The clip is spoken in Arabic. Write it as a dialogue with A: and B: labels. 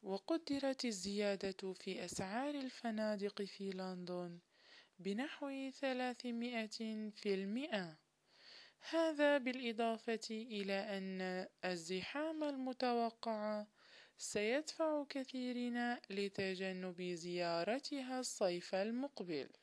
A: وقدرت الزيادة في أسعار الفنادق في لندن بنحو 300%. هذا بالإضافة إلى أن الزحام المتوقع سيدفع كثيرين لتجنب زيارتها الصيف المقبل.